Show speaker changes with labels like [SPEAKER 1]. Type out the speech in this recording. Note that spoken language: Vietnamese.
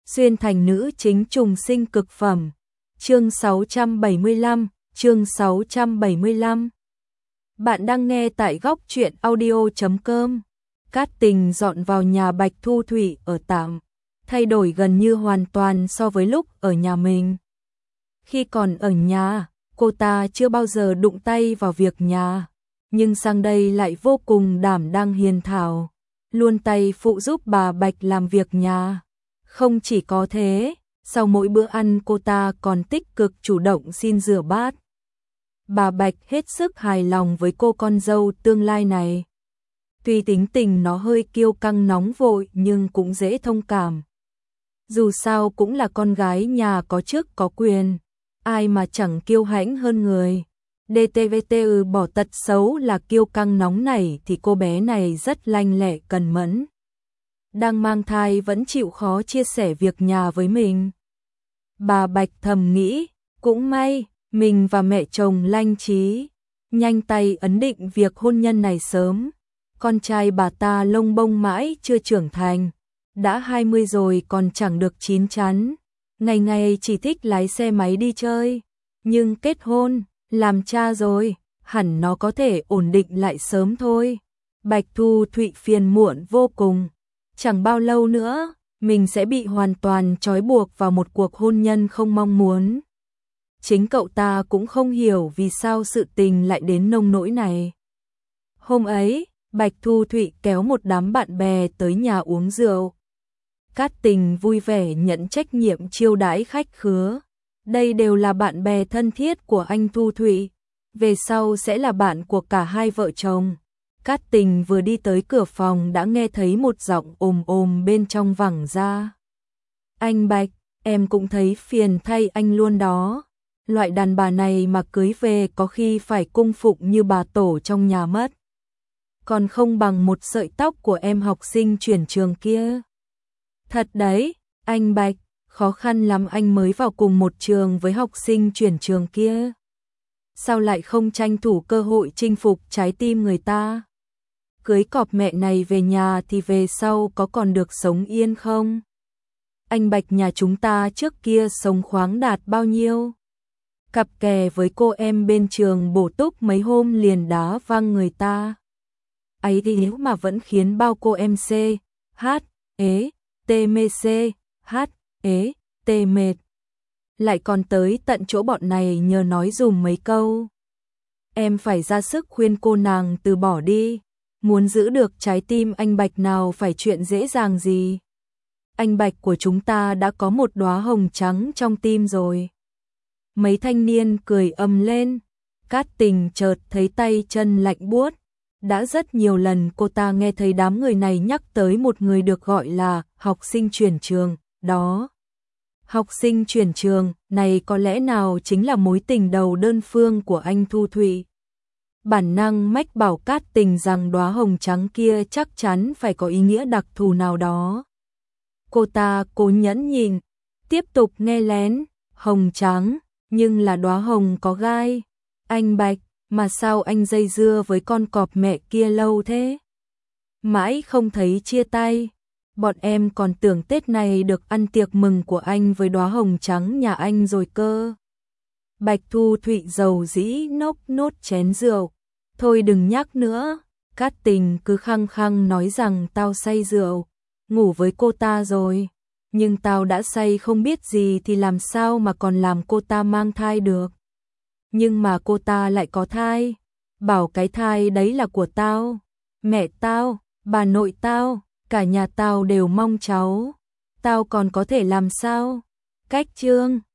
[SPEAKER 1] Xuyên thành nữ chính trùng sinh cực phẩm. Chương 675, chương 675. Bạn đang nghe tại góc truyện audio.com. Cát Tình dọn vào nhà Bạch Thu Thủy ở tạm, thay đổi gần như hoàn toàn so với lúc ở nhà mình. Khi còn ở nhà, cô ta chưa bao giờ đụng tay vào việc nhà, nhưng sang đây lại vô cùng đảm đang hiền thảo, luôn tay phụ giúp bà Bạch làm việc nhà. Không chỉ có thế, sau mỗi bữa ăn cô ta còn tích cực chủ động xin rửa bát. Bà Bạch hết sức hài lòng với cô con dâu tương lai này. Tuy tính tình nó hơi kiêu căng nóng vội nhưng cũng dễ thông cảm. Dù sao cũng là con gái nhà có chức có quyền, ai mà chẳng kiêu hãnh hơn người. DTVTU bỏ tật xấu là kiêu căng nóng nảy thì cô bé này rất lanh lẹ cần mẫn. Đang mang thai vẫn chịu khó chia sẻ việc nhà với mình. Bà Bạch thầm nghĩ, cũng may, mình và mẹ chồng Lanh Trí nhanh tay ấn định việc hôn nhân này sớm. Con trai bà ta lông bông mãi chưa trưởng thành, đã 20 rồi còn chẳng được chín chắn, ngày ngày chỉ thích lái xe máy đi chơi. Nhưng kết hôn, làm cha rồi, hẳn nó có thể ổn định lại sớm thôi. Bạch Thu Thụy phiền muộn vô cùng. Chẳng bao lâu nữa, mình sẽ bị hoàn toàn trói buộc vào một cuộc hôn nhân không mong muốn. Chính cậu ta cũng không hiểu vì sao sự tình lại đến nông nỗi này. Hôm ấy, Bạch Thu Thụy kéo một đám bạn bè tới nhà uống rượu. Cát Tình vui vẻ nhận trách nhiệm chiêu đãi khách khứa. Đây đều là bạn bè thân thiết của anh Thu Thụy, về sau sẽ là bạn của cả hai vợ chồng. Cát Tình vừa đi tới cửa phòng đã nghe thấy một giọng ồm ồm bên trong vẳng ra. Anh Bạch, em cũng thấy phiền thay anh luôn đó. Loại đàn bà này mà cưới về có khi phải cung phụng như bà tổ trong nhà mất. Còn không bằng một sợi tóc của em học sinh chuyển trường kia. Thật đấy, anh Bạch, khó khăn lắm anh mới vào cùng một trường với học sinh chuyển trường kia. Sao lại không tranh thủ cơ hội chinh phục trái tim người ta? Cưới cọp mẹ này về nhà thì về sau có còn được sống yên không? Anh Bạch nhà chúng ta trước kia sống khoáng đạt bao nhiêu? Cặp kè với cô em bên trường bổ túc mấy hôm liền đá văng người ta. Ấy thì nếu mà vẫn khiến bao cô em C, H, ế, T mê C, H, ế, T mệt. Lại còn tới tận chỗ bọn này nhờ nói dùm mấy câu. Em phải ra sức khuyên cô nàng từ bỏ đi. Muốn giữ được trái tim anh Bạch nào phải chuyện dễ dàng gì. Anh Bạch của chúng ta đã có một đóa hồng trắng trong tim rồi. Mấy thanh niên cười ầm lên. Cát Tình chợt thấy tay chân lạnh buốt. Đã rất nhiều lần cô ta nghe thấy đám người này nhắc tới một người được gọi là học sinh chuyển trường, đó. Học sinh chuyển trường này có lẽ nào chính là mối tình đầu đơn phương của anh Thu Thụy. Bản năng mách bảo Cát Tình rằng đóa hồng trắng kia chắc chắn phải có ý nghĩa đặc thù nào đó. Cô ta cố nhẫn nhịn, tiếp tục nghe lén, hồng trắng, nhưng là đóa hồng có gai. Anh Bạch, mà sao anh dây dưa với con cọp mẹ kia lâu thế? Mãi không thấy chia tay. Bọn em còn tưởng Tết này được ăn tiệc mừng của anh với đóa hồng trắng nhà anh rồi cơ. Bạch Thu Thụy dầu dĩ nốc nốt chén rượu. Thôi đừng nhắc nữa. Cát Tình cứ khăng khăng nói rằng tao say rượu, ngủ với cô ta rồi. Nhưng tao đã say không biết gì thì làm sao mà còn làm cô ta mang thai được. Nhưng mà cô ta lại có thai. Bảo cái thai đấy là của tao. Mẹ tao, bà nội tao, cả nhà tao đều mong cháu. Tao còn có thể làm sao? Cách chương